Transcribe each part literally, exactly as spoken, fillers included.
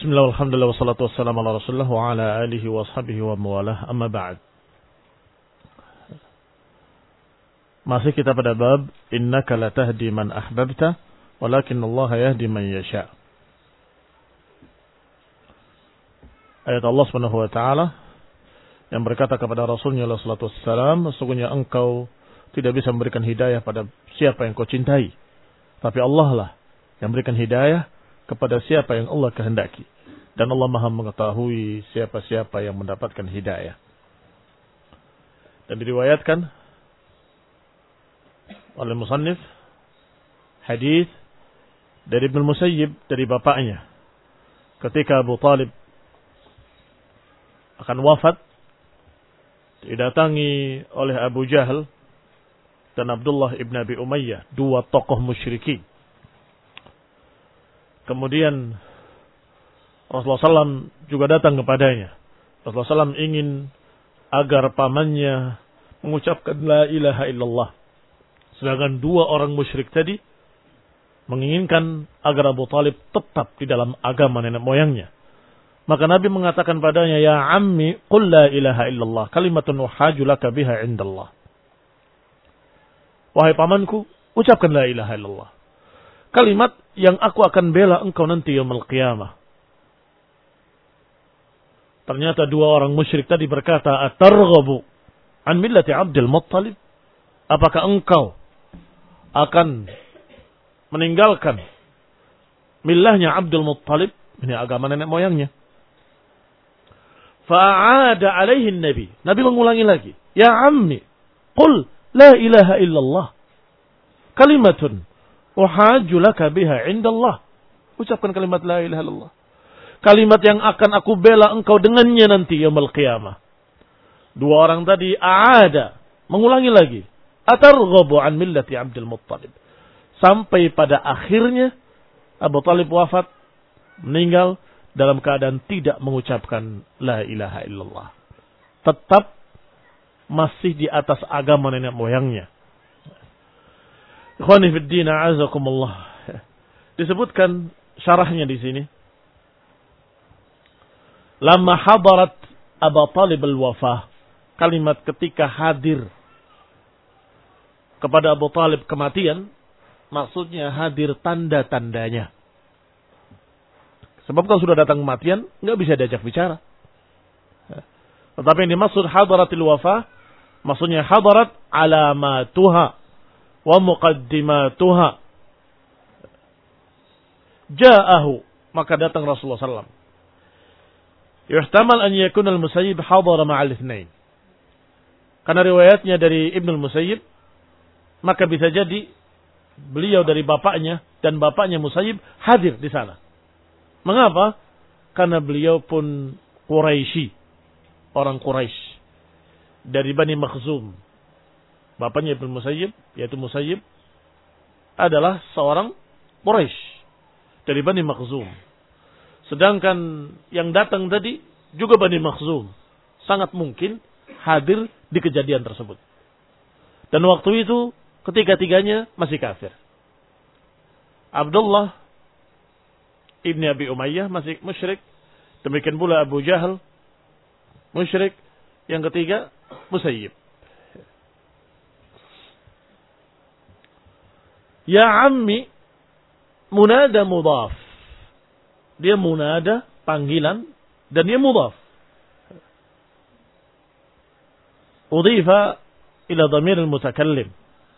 Bismillah, alhamdulillah, wassalatu wassalamu ala rasulullah wa ala alihi wa ashabihi wa mawalah, amma ba'd. Masih kita pada bab innaka la tahdi man ahbabta walakin Allah yahdi man yasha. Ayat Allah Subhanahu wa taala yang berkata kepada Rasulnya alaihi salatu wassalam, sesungguhnya engkau tidak bisa memberikan hidayah pada siapa yang kau cintai, tapi Allah lah yang memberikan hidayah kepada siapa yang Allah kehendaki. Dan Allah Maha mengetahui siapa-siapa yang mendapatkan hidayah. Dan diriwayatkan oleh musannif hadis dari Ibnu Musayyib dari bapaknya, ketika Abu Talib akan wafat, didatangi oleh Abu Jahal dan Abdullah ibn Abi Umayyah, dua tokoh musyrikin. Kemudian Rasulullah shallallahu alaihi wasallam juga datang kepadanya. Rasulullah shallallahu alaihi wasallam ingin agar pamannya mengucapkan la ilaha illallah. Sedangkan dua orang musyrik tadi menginginkan agar Abu Talib tetap di dalam agama nenek moyangnya. Maka Nabi mengatakan padanya, ya ammi qul la ilaha illallah kalimatun uhaju laka biha indallah. Wahai pamanku, ucapkan la ilaha illallah, kalimat yang aku akan bela engkau nanti yaumul qiyamah. Ternyata dua orang musyrik tadi berkata, atarghabu an millati Abdul Muttalib? Apakah engkau akan meninggalkan millahnya Abdul Muttalib? Ini agama nenek moyangnya. Fa'ada alaihi Nabi. Nabi mengulangi lagi. Ya ammi, qul la ilaha illallah kalimatun uhaju laka biha indallah. Ucapkan kalimat la ilaha illallah, kalimat yang akan aku bela engkau dengannya nanti yaumul qiyamah. Dua orang tadi aada, mengulangi lagi. Atarghabu an millati Abdul Muttalib. Sampai pada akhirnya Abu Talib wafat, meninggal dalam keadaan tidak mengucapkan la ilaha illallah. Tetap masih di atas agama nenek moyangnya. Ikhwani fid din, a'azakumullah. Disebutkan syarahnya di sini. Lama hadarat Abu Talib al-wafah, kalimat ketika hadir kepada Abu Talib kematian, maksudnya hadir tanda-tandanya. Sebab kalau sudah datang kematian, nggak bisa diajak bicara. Tetapi yang dimaksud hadaratil wafah, maksudnya hadarat alamatuha wa muqaddimatuha. Ja'ahu, maka datang Rasulullah sallallahu alaihi wasallam. Yuhtamal an yakuna al-Musayyib hadara ma'al itsnain. Karena riwayatnya dari Ibnu Musayyib, maka bisa jadi beliau dari bapaknya dan bapaknya Musayyib hadir di sana. Mengapa? Karena beliau pun Quraisy, orang Quraisy dari Bani Makhzum. Bapaknya Ibnu Musayyib, yaitu Musayyib, adalah seorang Quraisy dari Bani Makhzum. Sedangkan yang datang tadi juga Bani Makhzum. Sangat mungkin hadir di kejadian tersebut. Dan waktu itu ketiga-tiganya masih kafir. Abdullah ibn Abi Umayyah masih musyrik. Demikian pula Abu Jahal musyrik. Yang ketiga Musayyib. Ya ammi, munada mudhaf. Dia munada, panggilan, dan dia mudhaf. Udhifa ila dhamir al-mutakallim.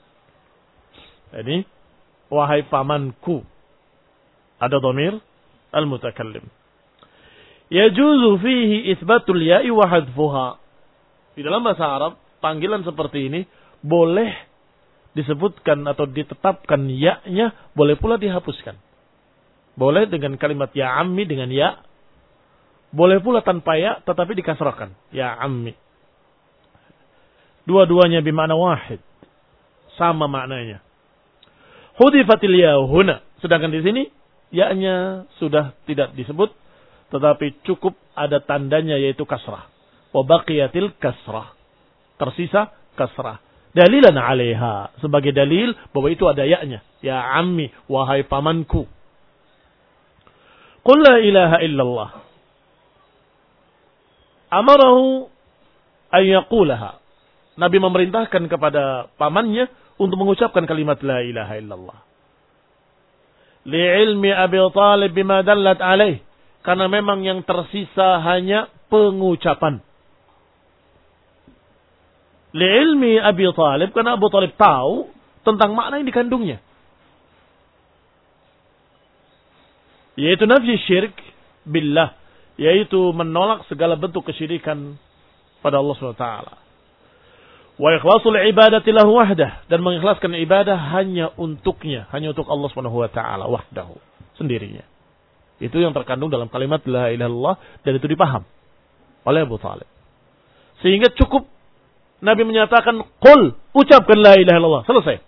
Ini, wahai pamanku. Ada dhamir al-mutakallim. Yajuzu fihi itsbatul ya'i wa hadfuha. Di dalam bahasa Arab, panggilan seperti ini boleh disebutkan atau ditetapkan ya-nya, boleh pula dihapuskan. Boleh dengan kalimat ya ammi dengan ya. Boleh pula tanpa ya tetapi dikasrahkan. Ya ammi. Dua-duanya bermakna wahid. Sama maknanya. Hudifatil ya huna. Sedangkan di sini ya-nya sudah tidak disebut, tetapi cukup ada tandanya yaitu kasrah. Wa baqiyatil kasrah. Tersisa kasrah. Dalilan 'alaiha, sebagai dalil bahwa itu ada ya-nya. Ya ammi, wahai pamanku. Qul la ilaha illallah. Amarahu an yaqulaha. Nabi memerintahkan kepada pamannya untuk mengucapkan kalimat la ilaha illallah. Li'ilmi Abi Talib bima dallat alaih. Karena memang yang tersisa hanya pengucapan. Li'ilmi Abi Talib. Karena Abu Talib tahu tentang makna yang dikandungnya. Yaitu nafyi syirik billah. Yaitu menolak segala bentuk kesyirikan pada Allah subhanahu wa taala. Wa ikhlasul ibadati lahu wahdah, dan mengikhlaskan ibadah hanya untuknya, hanya untuk Allah Subhanahu wa taala wahdahu, sendirinya. Itu yang terkandung dalam kalimat la ilaha illallah, dan itu dipaham oleh Abu Talib. Sehingga cukup Nabi menyatakan qul, ucapkan la ilaha illallah, selesai.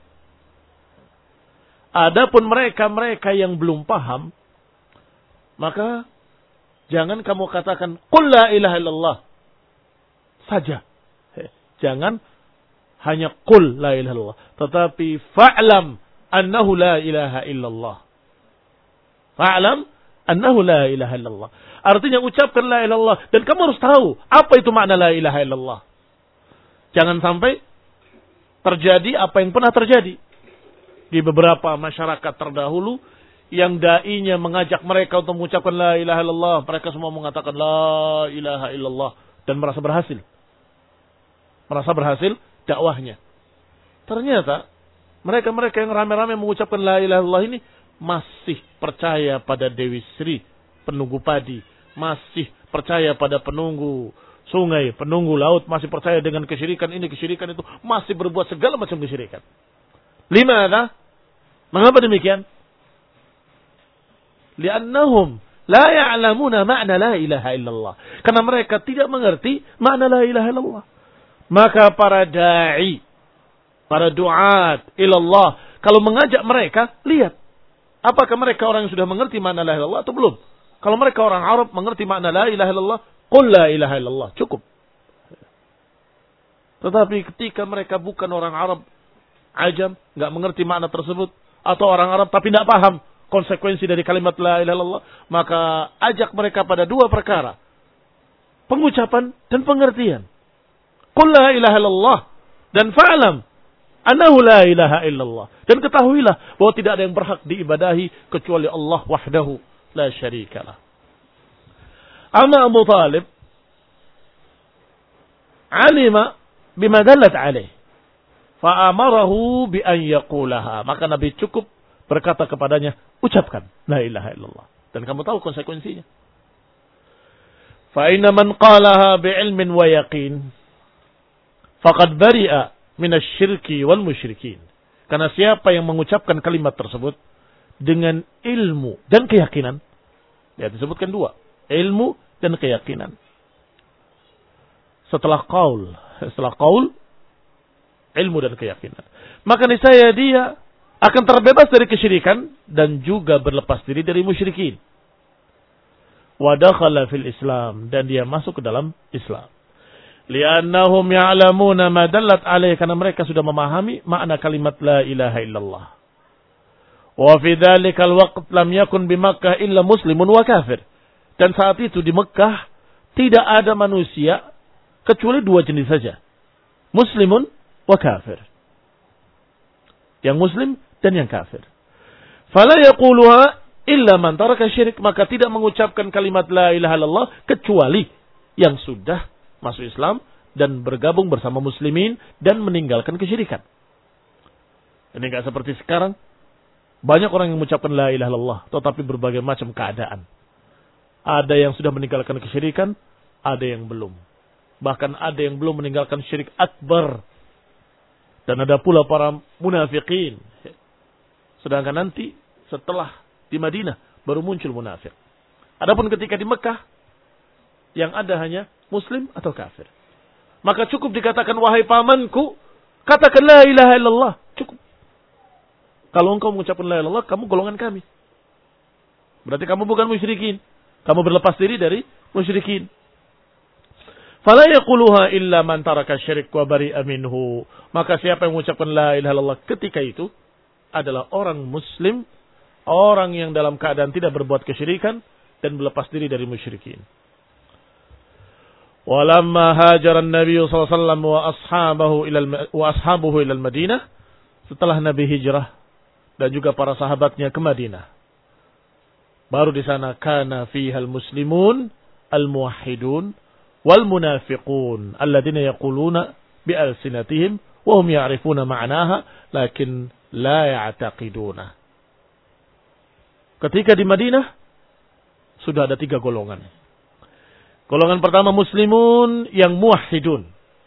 Adapun mereka-mereka yang belum paham, maka jangan kamu katakan qul la ilaha illallah saja. Jangan hanya qul la ilaha illallah, tetapi fa'lam annahu la ilaha illallah. Fa'lam annahu la ilaha illallah. Artinya ucapkan la ilaha illallah, dan kamu harus tahu apa itu makna la ilaha illallah. Jangan sampai terjadi apa yang pernah terjadi di beberapa masyarakat terdahulu, yang dai-nya mengajak mereka untuk mengucapkan la ilaha illallah, mereka semua mengatakan la ilaha illallah dan merasa berhasil. Merasa berhasil dakwahnya. Ternyata mereka-mereka yang rame-rame mengucapkan la ilaha illallah ini masih percaya pada Dewi Sri, penunggu padi, masih percaya pada penunggu sungai, penunggu laut, masih percaya dengan kesyirikan ini, kesyirikan itu, masih berbuat segala macam kesyirikan. Limadha? Mengapa demikian? Li'annahum la ya'lamuna ma'na la ilaha illallah. Karena mereka tidak mengerti makna la ilaha illallah. Maka para da'i, para du'at ilallah, kalau mengajak mereka, lihat. Apakah mereka orang yang sudah mengerti makna la ilaha illallah atau belum? Kalau mereka orang Arab mengerti makna la ilaha illallah, qul la ilaha illallah, cukup. Tetapi ketika mereka bukan orang Arab, ajam, nggak mengerti makna tersebut, atau orang Arab tapi tidak paham konsekuensi dari kalimat la ilaha illallah, maka ajak mereka pada dua perkara. Pengucapan dan pengertian. Qul la ilaha illallah, dan fa'lam annahu la ilaha illallah, dan ketahuilah bahwa tidak ada yang berhak diibadahi kecuali Allah wahdahu la syarikalah. Amma Abu Talib alima bima dallat alaih fa'amarahu bi an yaqulaha, maka Nabi cukup berkata kepadanya, ucapkan la ilaha illallah, dan kamu tahu konsekuensinya. Fa inna man qalaha bi ilmin wa yaqin faqad bari'a minasyirki wal musyrikin. Karena siapa yang mengucapkan kalimat tersebut dengan ilmu dan keyakinan, ya disebutkan dua, ilmu dan keyakinan. Setelah qaul, setelah qaul, ilmu dan keyakinan, maka niscaya dia akan terbebas dari kesyirikan dan juga berlepas diri dari musyrikin. Wa dakhala fil Islam, dan dia masuk ke dalam Islam. Li'annahum ya'lamuna ma dallat alaih, karena mereka sudah memahami makna kalimat la ilaha illallah. Wa fi dzalikal waqt lam yakun bi Makkah illa muslimun wa kafir. Dan saat itu di Mekah tidak ada manusia kecuali dua jenis saja. Muslimun wa kafir. Yang muslim dan yang kafir. Fala yaquluha illa man taraka syirik, maka tidak mengucapkan kalimat la ilaha illallah kecuali yang sudah masuk Islam dan bergabung bersama muslimin dan meninggalkan kesyirikan. Ini enggak seperti sekarang. Banyak orang yang mengucapkan la ilaha illallah tetapi berbagai macam keadaan. Ada yang sudah meninggalkan kesyirikan, ada yang belum. Bahkan ada yang belum meninggalkan syirik akbar. Dan ada pula para munafikin. Sedangkan nanti setelah di Madinah baru muncul munafik. Adapun ketika di Mekah yang ada hanya muslim atau kafir. Maka cukup dikatakan wahai pamanku, katakan la ilaha illallah, cukup. Kalau engkau mengucapkan la ilaha illallah, kamu golongan kami. Berarti kamu bukan musyrikin. Kamu berlepas diri dari musyrikin. Fala yaquluha illa man taraka syirik wa bari'a minhu. Maka siapa yang mengucapkan la ilaha illallah ketika itu adalah orang muslim, orang yang dalam keadaan tidak berbuat kesyirikan dan berlepas diri dari musyrikin. Walamma hajara an-nabiy sallallahu alaihi wasallam wa ashabahu ila wa ashabuhu ila al-Madinah, setelah Nabi hijrah dan juga para sahabatnya ke Madinah, baru di sana kana fihal muslimun al-muwahhidun wal munafiqun alladziina yaquluna bi alsinatihim wa hum ya'rifuna ma'naha lakin la ya'taqiduna. Ketika di Madinah sudah ada tiga golongan. Golongan pertama muslimun yang muwahhidun.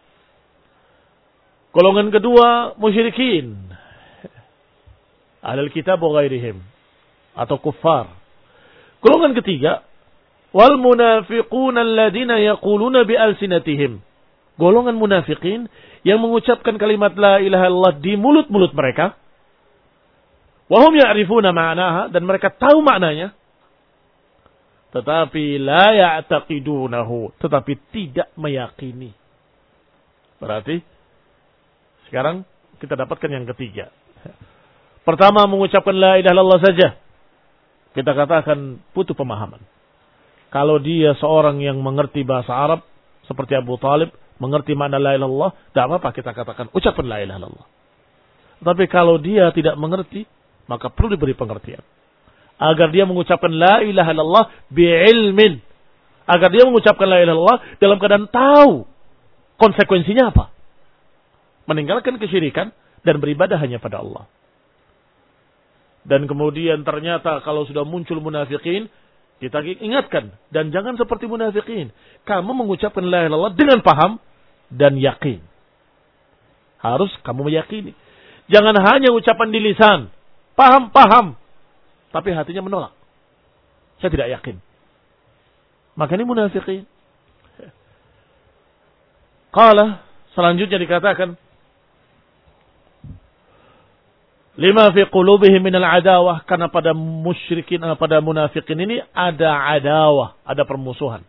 Golongan kedua musyrikin, ahlul kitab wa ghairihim, atau kuffar. Golongan ketiga, wal munafiqun alladziina yaquluna bi alsinatihim. Golongan munafikin yang mengucapkan kalimat la ilaha illallah di mulut-mulut mereka. Wa hum ya'rifuna ma'naha, dan mereka tahu maknanya. Tetapi la ya'taqidunahu, tetapi tidak meyakini. Berarti sekarang kita dapatkan yang ketiga. Pertama mengucapkan la ilaha illallah saja, kita katakan butuh pemahaman. Kalau dia seorang yang mengerti bahasa Arab seperti Abu Talib, mengerti makna la ilaha illallah, tidak apa-apa kita katakan ucapkan la ilaha illallah. Tapi kalau dia tidak mengerti, maka perlu diberi pengertian. Agar dia mengucapkan la ilaha illallah bi'ilmin. Agar dia mengucapkan la ilaha illallah dalam keadaan tahu konsekuensinya apa. Meninggalkan kesyirikan dan beribadah hanya pada Allah. Dan kemudian ternyata kalau sudah muncul munafikin, kita ingatkan. Dan jangan seperti munafikin. Kamu mengucapkan la ilaha illallah dengan paham dan yakin. Harus kamu meyakini. Jangan hanya ucapan di lisan. Paham-paham. Tapi hatinya menolak. Saya tidak yakin. Maka ini munafikin. Qala, selanjutnya dikatakan, lima fi qulubihim minal adawah, karena pada musyrikin, pada munafikin ini ada adawah, ada permusuhan.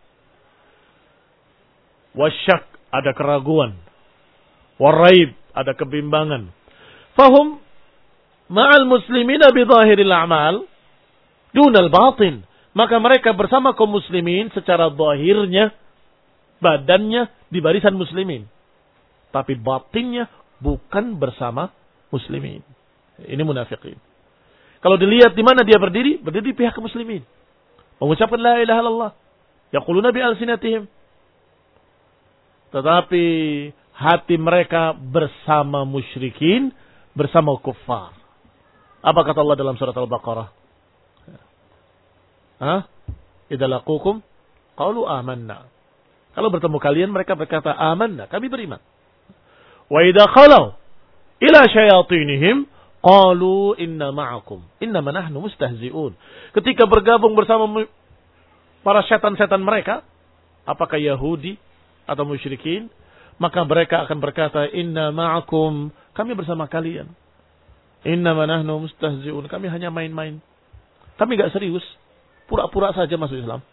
Wasyak, ada keraguan. Waraib, ada kebimbangan. Fahum ma'al muslimina bi zahiril a'mal dunal batin. Maka mereka bersama kaum muslimin secara zahirnya, badannya di barisan muslimin. Tapi batinnya bukan bersama muslimin. Ini munafikin. Kalau dilihat di mana dia berdiri, berdiri di pihak muslimin. Mengucapkan la ilaha illallah. Yaquluna bi alsinatihim. Tetapi hati mereka bersama musyrikin, bersama kuffar. Apa kata Allah dalam surat Al-Baqarah? Hah? Idza laqukum qalu amanna. Kalau bertemu kalian mereka berkata amanna, kami beriman. Wa idza khalau ila syayatinihim qalu inna ma'akum innama nahnu mustahzi'un. Ketika bergabung bersama para setan-setan mereka, apakah Yahudi atau musyrikin, maka mereka akan berkata inna ma'akum, kami bersama kalian. Innama nahnu mustahzi'un, kami hanya main-main. Kami enggak serius, pura-pura saja masuk Islam.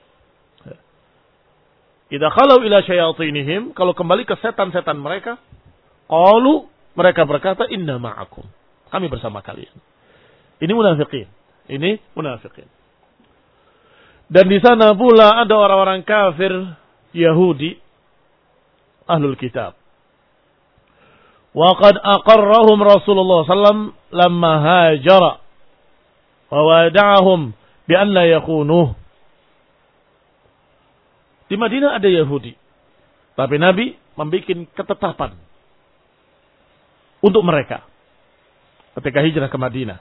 Idza khalau ila syayatinihim, kalau kembali ke setan-setan mereka, qalu, mereka berkata inna ma'akum, kami bersama kalian. Ini munafikin. Ini munafikin. Dan di sana pula ada orang-orang kafir Yahudi, ahlul kitab. Wa qad aqarrahum Rasulullah sallallahu alaihi wasallam lamma hajara wa wada'ahum bi an la yakunuh. Di Madinah ada Yahudi, tapi Nabi membuat ketetapan untuk mereka ketika hijrah ke Madinah.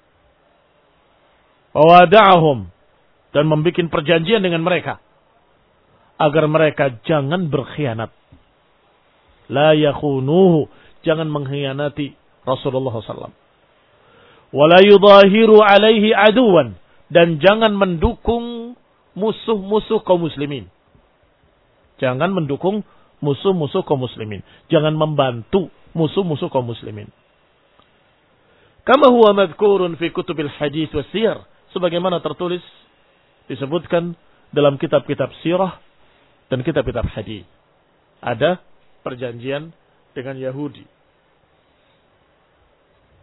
Wa wada'ahum, dan membuat perjanjian dengan mereka agar mereka jangan berkhianat. La yakunuhu, jangan mengkhianati Rasulullah sallallahu alaihi wasallam. Wa la yudahiru alaihi aduwan, dan jangan mendukung musuh-musuh kaum muslimin. Jangan mendukung musuh-musuh kaum muslimin. Jangan membantu musuh-musuh kaum muslimin. Kama huwa madhkurun fi kutubil hadits wa siyar, sebagaimana tertulis disebutkan dalam kitab-kitab sirah dan kitab-kitab hadits. Ada perjanjian dengan Yahudi.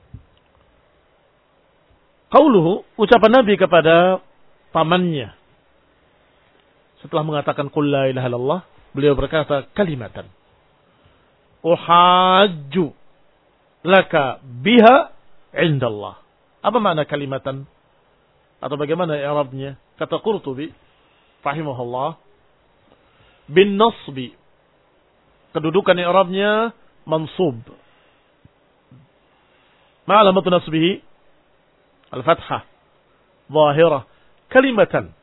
Qauluhu, ucapan Nabi kepada pamannya setelah mengatakan qul la ilaha illallah, beliau berkata kalimatan uhajju laka biha indallah. Apa makna kalimatan? Atau bagaimana i'rabnya? Kata Qurtubi rahimahullah, bin nasbi, kedudukan i'rabnya mansub. Ma'alamatu nasbihi al-fathah zahirah kalimatan.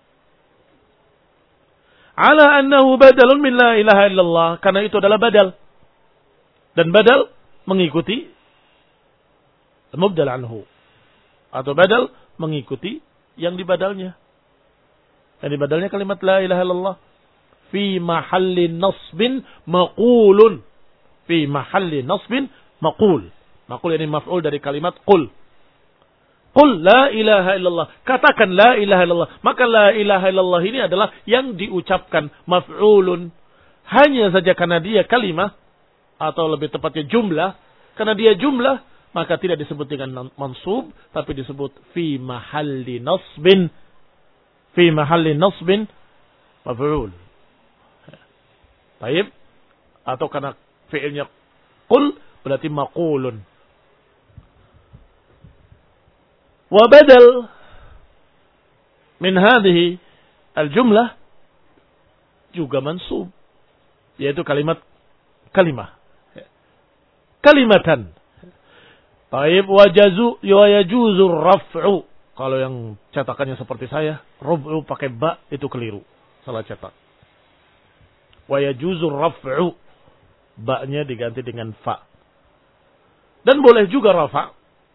Ala annahu badalun min la ilaha illallah, karena itu adalah badal. Dan badal mengikuti mubdal anhu, atau badal mengikuti yang dibadalnya. Yang dibadalnya kalimat la ilaha illallah. Fi mahalli nasbin maqulun. Fi mahalli nasbin maqul. Maqul ini maf'ul dari kalimat qul. Qul la ilaha illallah. Katakan la ilaha illallah. Maka la ilaha illallah ini adalah yang diucapkan, maf'ulun. Hanya saja karena dia kalimah, atau lebih tepatnya jumlah. Karena dia jumlah, maka tidak disebut dengan mansub, tapi disebut fi mahalli nasbin. Fi mahalli nasbin maf'ul. Baik. Atau karena fi'ilnya qul, berarti maqulun. Wa badal min hadhihi al-jumlah juga mansub, yaitu kalimat kalimah. Kalimatan. Baik, wajazu wa yajuzu raf'u. Kalau yang cetakannya seperti saya, rub'u pakai ba itu keliru. Salah cetak. Wa yajuzu raf'u. Ba-nya diganti dengan fa. Dan boleh juga rafa'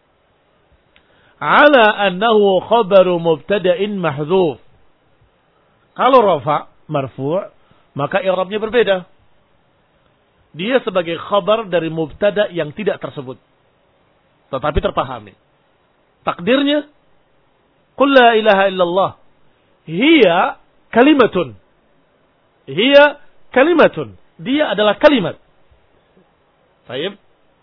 ala annahu khabaru mubtada'in mahdzuf. Kalau rafa' marfu', maka i'rabnya berbeda. Dia sebagai khabar dari mubtada' yang tidak tersebut, tetapi terpahami. Takdirnya qul la ilaha illallah hiya kalimatun. Hiya kalimatun. Dia adalah kalimat. Baik.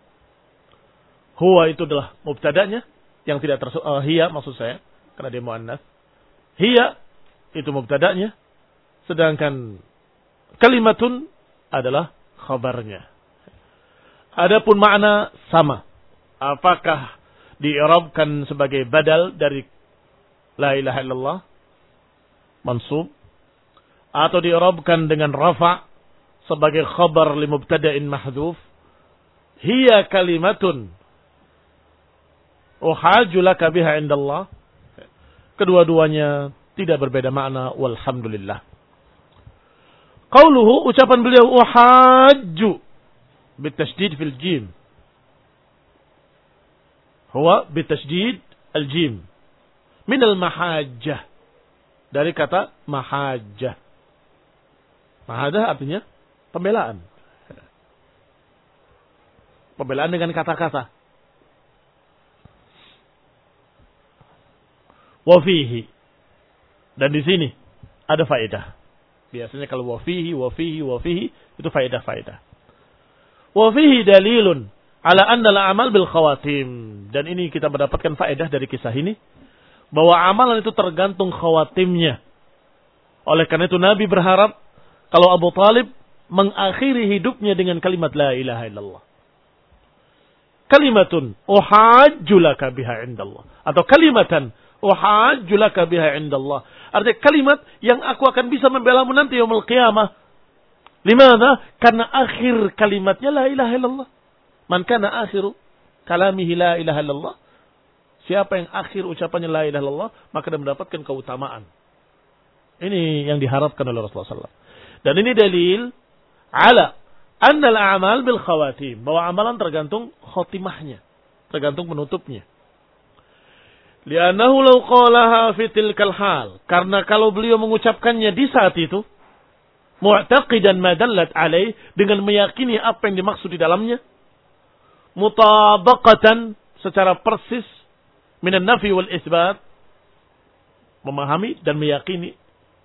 Huwa itu adalah mubtada'nya yang tidak tersebut. Uh, hiya maksud saya, karena dia muannas. Hiya itu mubtada'nya, sedangkan kalimatun adalah khabarnya. Adapun makna sama. Apakah di'irabkan sebagai badal dari la ilaha illallah mansub, atau di'irabkan dengan rafa' sebagai khabar li mubtada'in mahdhuf? Hiya kalimatun uhaju laka biha indallah. Kedua-duanya tidak berbeda makna, walhamdulillah. Qauluhu, ucapan beliau uhaju bitasydid fil jim. Huwa bitasydid al jim min al mahajjah, dari kata mahajjah. Mahajjah artinya pembelaan. Pembelaan dengan kata-kata. Wafihi, dan di sini ada faedah. Biasanya kalau wafihi, wafihi, wafihi itu faedah-faedah. Wafihi dalilun ala anna al-amal bil khawatim, dan ini kita mendapatkan faedah dari kisah ini bahwa amalan itu tergantung khawatimnya. Oleh karena itu Nabi berharap kalau Abu Talib mengakhiri hidupnya dengan kalimat la ilaha illallah. Kalimatun uhajju laka biha indallah, atau kalimatan uhajju laka biha indallah. Artinya kalimat yang aku akan bisa membelamu nanti yaumul qiyamah. Limadha? Karena akhir kalimatnya la ilaha illallah. Man kana akhiru kalamihi la ilaha illallah. Siapa yang akhir ucapannya la ilaha illallah, maka dia mendapatkan keutamaan. Ini yang diharapkan oleh Rasulullah sallallahu alaihi wasallam. Dan ini dalil ala anna al-a'mal bil khawatim, bahwa amalan tergantung khotimahnya, tergantung penutupnya. Li'annahu law qalaha fi tilkal hal, karena kalau beliau mengucapkannya di saat itu, mu'taqidan ma dallat alaih, dengan meyakini apa yang dimaksud di dalamnya, mutabaqatan secara persis minan nafi wal isbat, memahami dan meyakini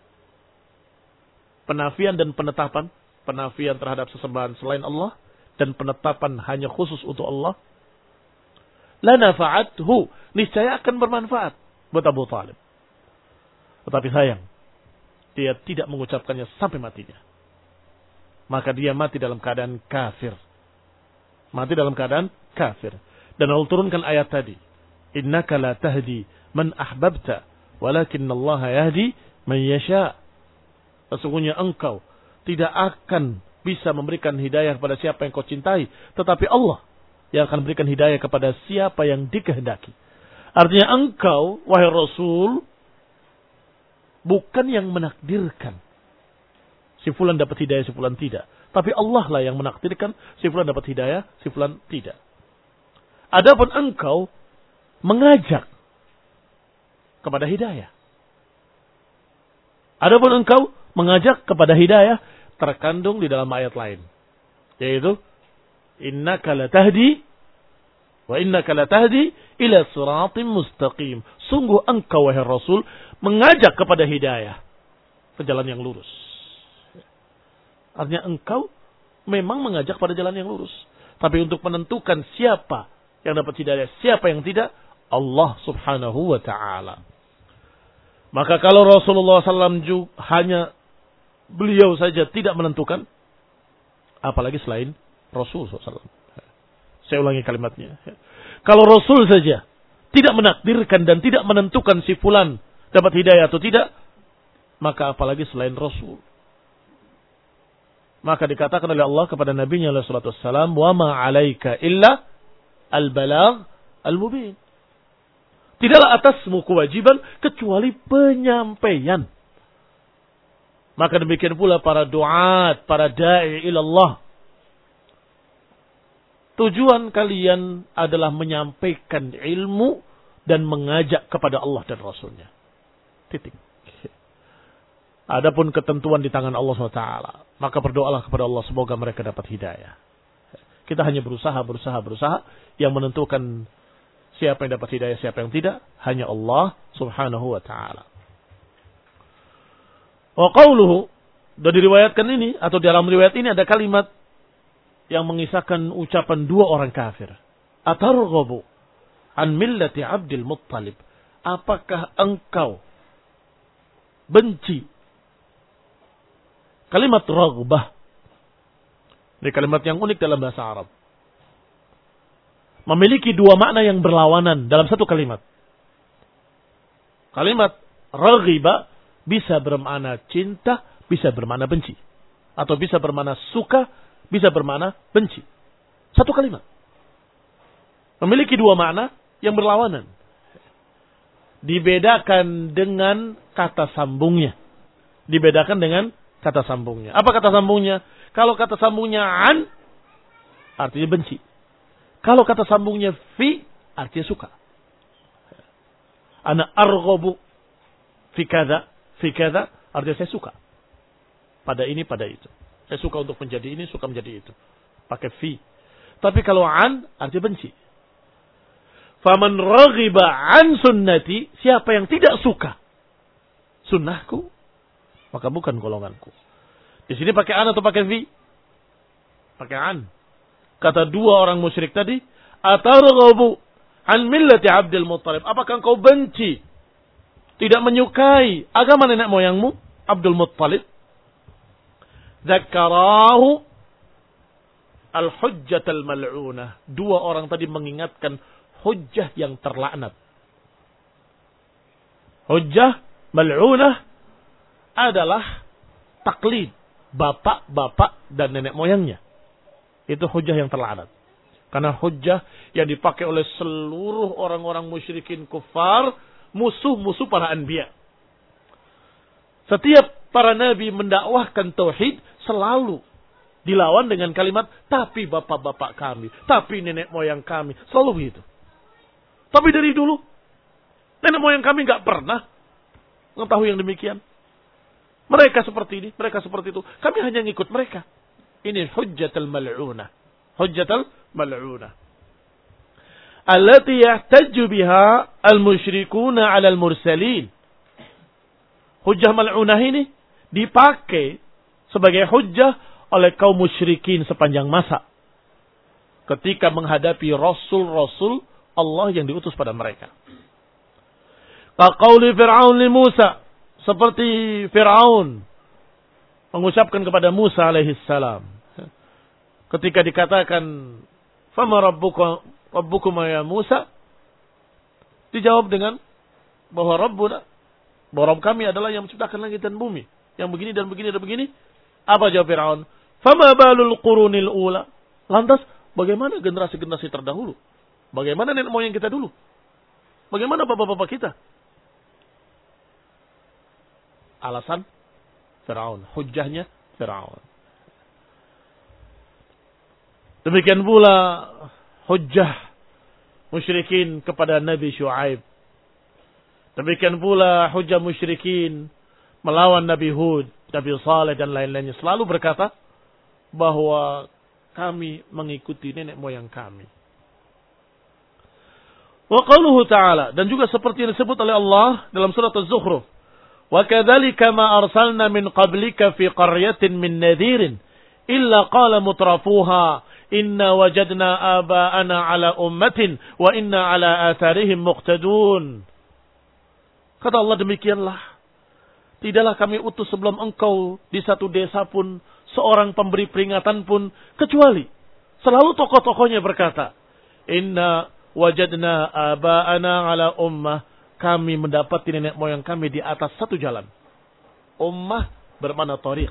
penafian dan penetapan, penafian terhadap sesembahan selain Allah dan penetapan hanya khusus untuk Allah, la nafa'athu, niscaya akan bermanfaat buat Abu Talib. Tetapi sayang, dia tidak mengucapkannya sampai matinya, maka dia mati dalam keadaan kafir. Mati dalam keadaan kafir. Dan Allah turunkan ayat tadi. Innaka la tahdi man ahbabta, walakinna Allah yahdi man yasha. Sesungguhnya engkau tidak akan bisa memberikan hidayah kepada siapa yang kau cintai, tetapi Allah yang akan berikan hidayah kepada siapa yang dikehendaki. Artinya engkau, wahai Rasul, bukan yang menakdirkan si fulan dapat hidayah, si fulan tidak. Tapi Allah lah yang menakdirkan si fulan dapat hidayah, si fulan tidak. Adapun engkau mengajak kepada hidayah. Adapun engkau mengajak kepada hidayah terkandung di dalam ayat lain. Yaitu, innaka latahdi wa innaka latahdi ila siratim mustaqim. Sungguh engkau, wahai Rasul, mengajak kepada hidayah ke jalan yang lurus. Artinya engkau memang mengajak pada jalan yang lurus. Tapi untuk menentukan siapa yang dapat hidayah, siapa yang tidak, Allah subhanahu wa ta'ala. Maka kalau Rasulullah shallallahu alaihi wasallam hanya beliau saja tidak menentukan, apalagi selain Rasul shallallahu alaihi wasallam. Saya ulangi kalimatnya. Kalau Rasul saja tidak menakdirkan dan tidak menentukan si fulan dapat hidayah atau tidak, maka apalagi selain Rasul. Maka dikatakan oleh Allah kepada Nabi-Nya alaihi salatu wassalam, "Wa ma 'alaika illa al-balagh al-mubin." Tidaklah atasmu kewajiban kecuali penyampaian. Maka demikian pula para duat, para da'i ilallah. Tujuan kalian adalah menyampaikan ilmu dan mengajak kepada Allah dan Rasulnya. Titik. Adapun ketentuan di tangan Allah subhanahu wa taala, maka berdoalah kepada Allah semoga mereka dapat hidayah. Kita hanya berusaha, berusaha, berusaha. Yang menentukan siapa yang dapat hidayah, siapa yang tidak, hanya Allah subhanahu wa ta'ala. Wa qawluhu, dan diriwayatkan ini, atau dalam riwayat ini ada kalimat yang mengisahkan ucapan dua orang kafir. Atarghabu an millati Abdul Muttalib. Apakah engkau benci? Kalimat raghbah. Ini kalimat yang unik dalam bahasa Arab. Memiliki dua makna yang berlawanan dalam satu kalimat. Kalimat raghiba bisa bermakna cinta, bisa bermakna benci. Atau bisa bermakna suka, bisa bermakna benci. Satu kalimat. Memiliki dua makna yang berlawanan. Dibedakan dengan kata sambungnya. Dibedakan dengan kata sambungnya. Apa kata sambungnya? Kalau kata sambungnya an, artinya benci. Kalau kata sambungnya fi, artinya suka. Ana arghabu fi kada, fi kada, artinya saya suka. Pada ini, pada itu. Saya suka untuk menjadi ini, suka menjadi itu. Pakai fi. Tapi kalau an, artinya benci. Faman raghiba an sunnati, siapa yang tidak suka sunnahku, maka bukan golonganku. Di sini pakai an atau pakai fi? Pakai an. Kata dua orang musyrik tadi, atarghabu an millati Abdul Muttalib. Apakah engkau benci, tidak menyukai agama nenek moyangmu Abdul Muttalib? Dzakarahu al-hujjatal mal'unah. Dua orang tadi mengingatkan hujjah yang terlaknat. Hujjah mal'unah adalah taklid bapak-bapak dan nenek moyangnya. Itu hujjah yang terlaknat. Karena hujjah yang dipakai oleh seluruh orang-orang musyrikin kufar, musuh-musuh para anbiya. Setiap para nabi mendakwahkan tauhid selalu dilawan dengan kalimat tapi bapak-bapak kami, tapi nenek moyang kami, selalu begitu. Tapi dari dulu nenek moyang kami enggak pernah mengetahui yang demikian. Mereka seperti ini, mereka seperti itu. Kami hanya ngikut mereka. Ini hujjatul mal'unah. Hujjatul mal'unah. Allati yahtajju biha al-musyrikuna 'ala al-mursalin. Hujjah mal'unah ini dipakai sebagai hujjah oleh kaum musyrikin sepanjang masa. Ketika menghadapi rasul-rasul Allah yang diutus pada mereka. Kaqauli Fir'aun li Musa. Seperti Fir'aun mengucapkan kepada Musa alaihissalam. Ketika dikatakan, "Fama rabbuka rabbukuma ya Musa?" Dijawab dengan bahwa Rabbuna, bahwa Rabb kami adalah yang menciptakan langit dan bumi. Yang begini dan begini dan begini. Apa jawab Fir'aun? "Fama balul qurunil ula?" Lantas, bagaimana generasi-generasi terdahulu? Bagaimana nenek moyang kita dulu? Bagaimana bapak-bapak kita? Alasan Fir'aun. Hujjahnya Fir'aun. Demikian pula hujjah musyrikin kepada Nabi Syuaib. Demikian pula hujjah musyrikin melawan Nabi Hud, Nabi Saleh dan lain-lainnya. Selalu berkata bahwa kami mengikuti nenek moyang kami. Wa qauluhu ta'ala, dan juga seperti yang disebut oleh Allah dalam surat Az-Zukhruf. Wa kadzalika ma arsalna min qablika fi qaryatin min nadhirin illa qala mutrafuha inna wajadna aba'ana ala ummatin wa inna ala atharihim muqtadun. Kata Allah, demikianlah. Tidaklah kami utus sebelum engkau di satu desa pun seorang pemberi peringatan pun, kecuali selalu tokoh-tokohnya berkata, inna wajadna aba'ana ala ummah. Kami mendapati nenek moyang kami di atas satu jalan. Ummah bermakna tariq.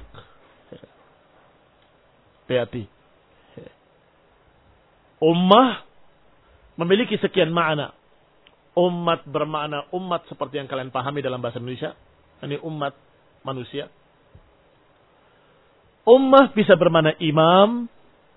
Hati-hati. Ummah memiliki sekian makna. Umat bermakna umat seperti yang kalian pahami dalam bahasa Indonesia. Ini umat manusia. Ummah bisa bermakna imam.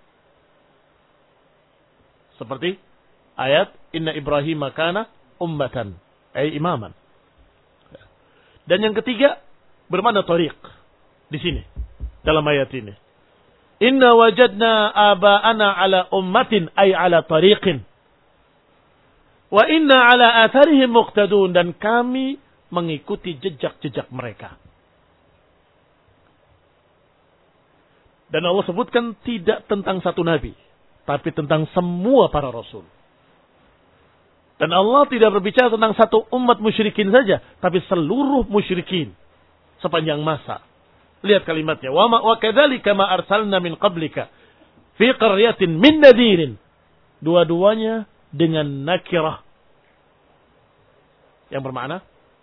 Seperti ayat Inna Ibrahim kana ummatan, ay imaman. Dan yang ketiga bermakna tariq di sini dalam ayat ini. Inna wajadna aba'ana ala ummatin ay ala tariqin. Wa inna ala atharihim muqtadun, dan kami mengikuti jejak-jejak mereka. Dan Allah sebutkan tidak tentang satu nabi, tapi tentang semua para rasul. Dan Allah tidak berbicara tentang satu umat musyrikin saja, tapi seluruh musyrikin sepanjang masa. Lihat kalimatnya. Wa ma wa kadzalika ma arsalna min qablika fi qaryatin min nadhirin. Dua-duanya dengan nakirah yang bermakna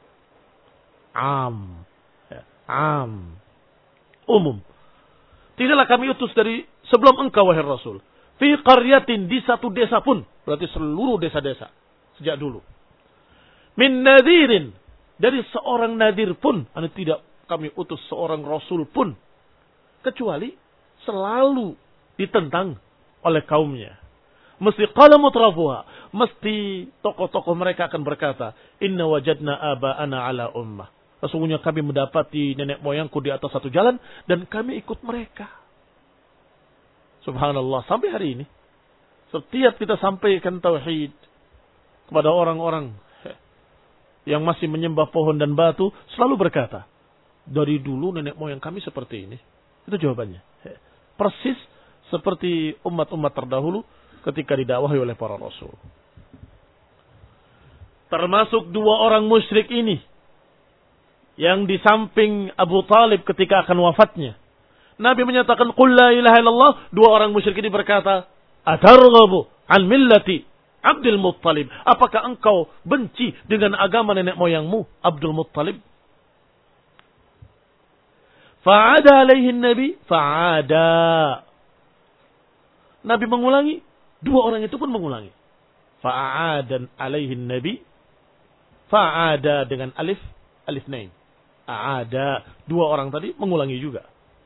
am. Am. Umum. Tidaklah kami utus dari sebelum engkau wahai Rasul. Fi qaryatin, di satu desa pun. Berarti seluruh desa-desa. Sejak dulu. Min nadhirin, dari seorang nadir pun. Anda tidak kami utus seorang Rasul pun. Kecuali selalu ditentang oleh kaumnya. Mesti qala mutrafuha. Mesti tokoh-tokoh mereka akan berkata, inna wajadna aba'ana ala ummah. Sesungguhnya kami mendapati nenek moyangku di atas satu jalan dan kami ikut mereka. Subhanallah, sampai hari ini setiap kita sampaikan tauhid kepada orang-orang yang masih menyembah pohon dan batu, selalu berkata, dari dulu nenek moyang kami seperti ini. Itu jawabannya. Persis seperti umat-umat terdahulu ketika didakwahi oleh para rasul. Termasuk dua orang musyrik ini yang di samping Abu Talib ketika akan wafatnya. Nabi menyatakan qul la ilaha illallah. Dua orang musyrik ini berkata, atarghabu an millati Abdul Muttalib. Apakah engkau benci dengan agama nenek moyangmu Abdul Muttalib? Fa'ada alaihi nabi, fa'ada. Nabi mengulangi, dua orang itu pun mengulangi. Fa'adan alaihi nabi, fa'ada dengan alif, alif nain. A'ada, dua orang tadi mengulangi juga.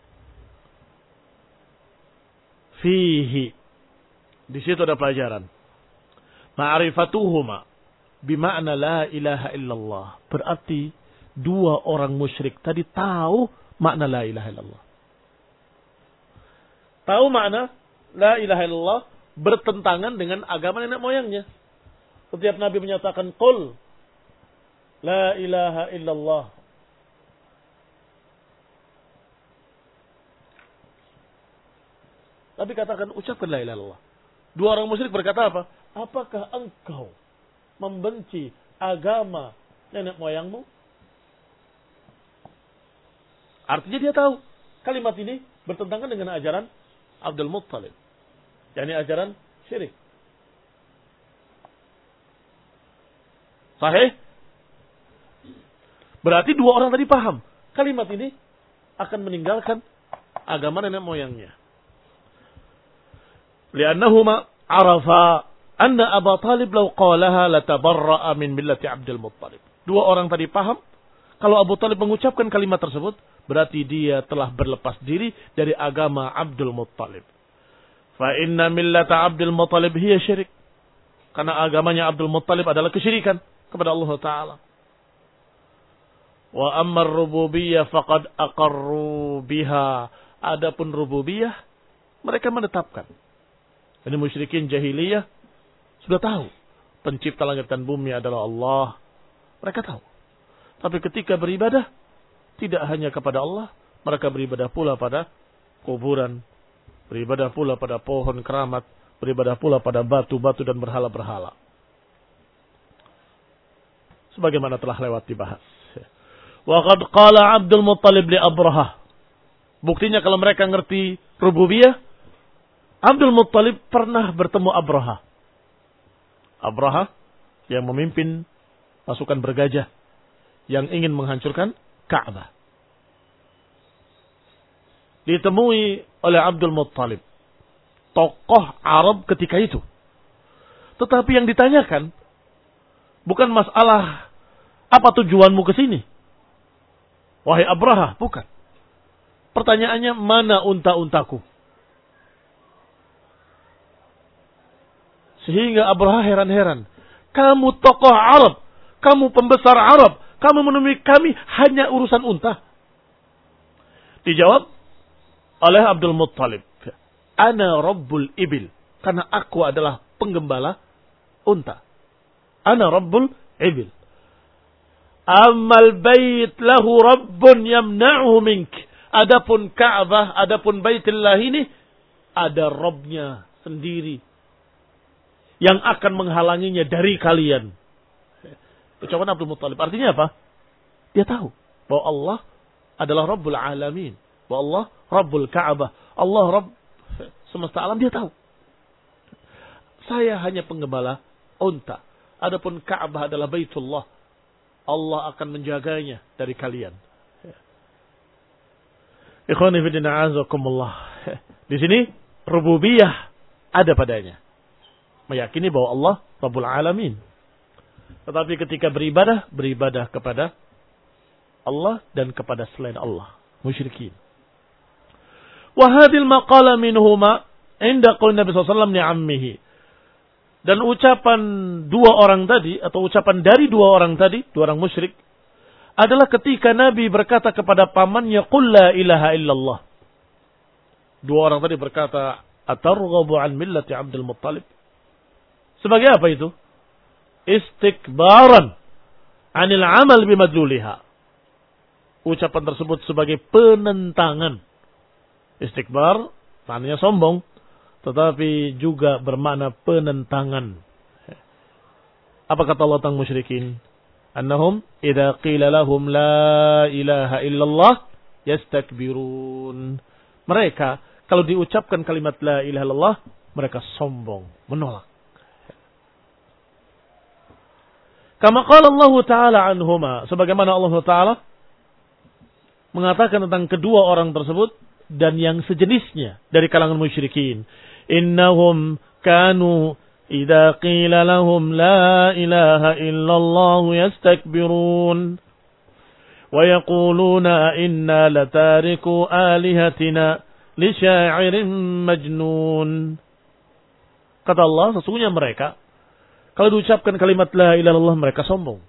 Fihi, di situ ada pelajaran. Ma'rifatuhuma bima'na la ilaha illallah. Berarti dua orang musyrik tadi tahu makna la ilaha illallah. Tahu makna la ilaha illallah bertentangan dengan agama nenek moyangnya. Setiap Nabi menyatakan qul la ilaha illallah. Nabi katakan ucapkan la ilaha illallah. Dua orang musyrik berkata apa? Apakah engkau membenci agama nenek moyangmu? Artinya dia tahu kalimat ini bertentangan dengan ajaran Abdul Muttalib. yakni ajaran syirik. Sahih? Berarti dua orang tadi paham. Kalimat ini akan meninggalkan agama nenek moyangnya. Liannahuma arafa anna Abu Talib law qalaha latabarra'a min millati Abdul Muttalib. Dua orang tadi paham kalau Abu Talib mengucapkan kalimat tersebut berarti dia telah berlepas diri dari agama Abdul Muttalib. Fa inna millata Abdul Muttalib hiya syirik. Karena agamanya Abdul Muttalib adalah kesyirikan kepada Allah Ta'ala. Wa ammar rububiyah faqad aqarru biha. Adapun rububiyah mereka menetapkan. Ini musyrikin jahiliyah sudah tahu pencipta langit dan bumi adalah Allah. Mereka tahu. Tapi ketika beribadah tidak hanya kepada Allah, mereka beribadah pula pada kuburan, beribadah pula pada pohon keramat, beribadah pula pada batu-batu dan berhala-berhala. Sebagaimana telah lewat dibahas. Wa qad qala Abdul Muttalib li Abrahah. Buktinya kalau mereka ngerti rububiyah, Abdul Muttalib pernah bertemu Abrahah. Abrahah yang memimpin pasukan bergajah yang ingin menghancurkan Ka'bah. Ditemui oleh Abdul Muttalib, tokoh Arab ketika itu. Tetapi yang ditanyakan bukan masalah apa tujuanmu ke sini, wahai Abrahah, bukan. Pertanyaannya, mana unta-untaku? Sehingga Abrahah heran-heran. Kamu tokoh Arab, kamu pembesar Arab, kamu menemui kami hanya urusan unta. Dijawab oleh Abdul Muttalib, Ana Rabbul Ibil. Karena aku adalah penggembala unta. Ana Rabbul Ibil. Amal bait lahu Rabbun yamna'uhu mink. Adapun Ka'bah, adapun Baitullah ini ada Rabbnya sendiri yang akan menghalanginya dari kalian. Ucapan Abdul Muttalib artinya apa? Dia tahu bahwa Allah adalah Rabbul Alamin, bahwa Allah Rabbul Ka'bah, Allah Rabb semesta alam. Dia tahu. Saya hanya penggembala unta. Adapun Ka'bah adalah Baitullah. Allah akan menjaganya dari kalian. Ikhwani fi din a'azakumullah. Di sini rububiyah ada padanya. Meyakini bahwa Allah Rabbul Alamin. Tetapi ketika beribadah, beribadah kepada Allah dan kepada selain Allah. Musyrikin. Wa hadhil maqala minhuma inda qaul Nabi sallallahu alaihi wasallam li ammihi. Dan ucapan dua orang tadi, atau ucapan dari dua orang tadi, dua orang musyrik, adalah ketika Nabi berkata kepada pamannya, Qul la ilaha illallah. Dua orang tadi berkata, Atarghabu an millati Abdul Muttalib. Sebagai apa itu? Istikbaran anil amal bimadluliha. Ucapan tersebut sebagai penentangan. Istikbar maknanya sombong, tetapi juga bermakna penentangan. Apa kata Allah tentang musyrikin? Annahum idza qila lahum la ilaha illallah yastakbirun. Mereka kalau diucapkan kalimat la ilaha illallah, mereka sombong, menolak. Kama qala Allah Ta'ala anhuma. Sebagaimana Allah Ta'ala mengatakan tentang kedua orang tersebut dan yang sejenisnya dari kalangan musyrikin. Innahum kanu idza qila lahum la ilaha illallah yastakbirun. Wa yaquluna inna latariku alihatina li sya'irin majnun. Kata Allah, sesungguhnya mereka kalau diucapkan kalimat la ilaha illallah mereka sombong.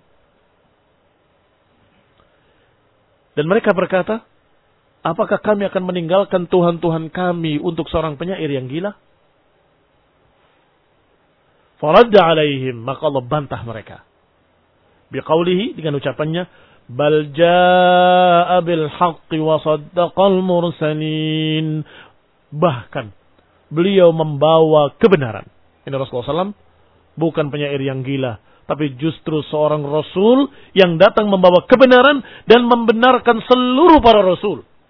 Dan mereka berkata, apakah kami akan meninggalkan Tuhan-Tuhan kami untuk seorang penyair yang gila? Faradda alaihim, maka Allah bantah mereka. Biqaulihi, dengan ucapannya, Bal jaa'a bil haqqi wa saddaqal mursalin. Bahkan, beliau membawa kebenaran. Ini Rasulullah shallallahu alaihi wasallam bukan penyair yang gila, tapi justru seorang Rasul yang datang membawa kebenaran dan membenarkan seluruh para Rasul.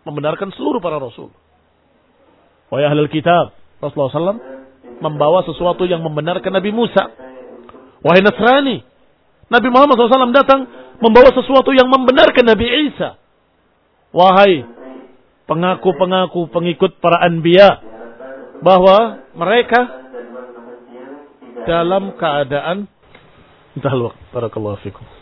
membenarkan seluruh para rasul. Wahai ahlul kitab, Rasulullah shallallahu alaihi wasallam membawa sesuatu yang membenarkan Nabi Musa. Wahai Nasrani, Nabi Muhammad shallallahu alaihi wasallam datang membawa sesuatu yang membenarkan Nabi Isa. Wahai pengaku-pengaku pengikut para anbiya, bahwa mereka dalam keadaan entah luak. Barakallahu fikum.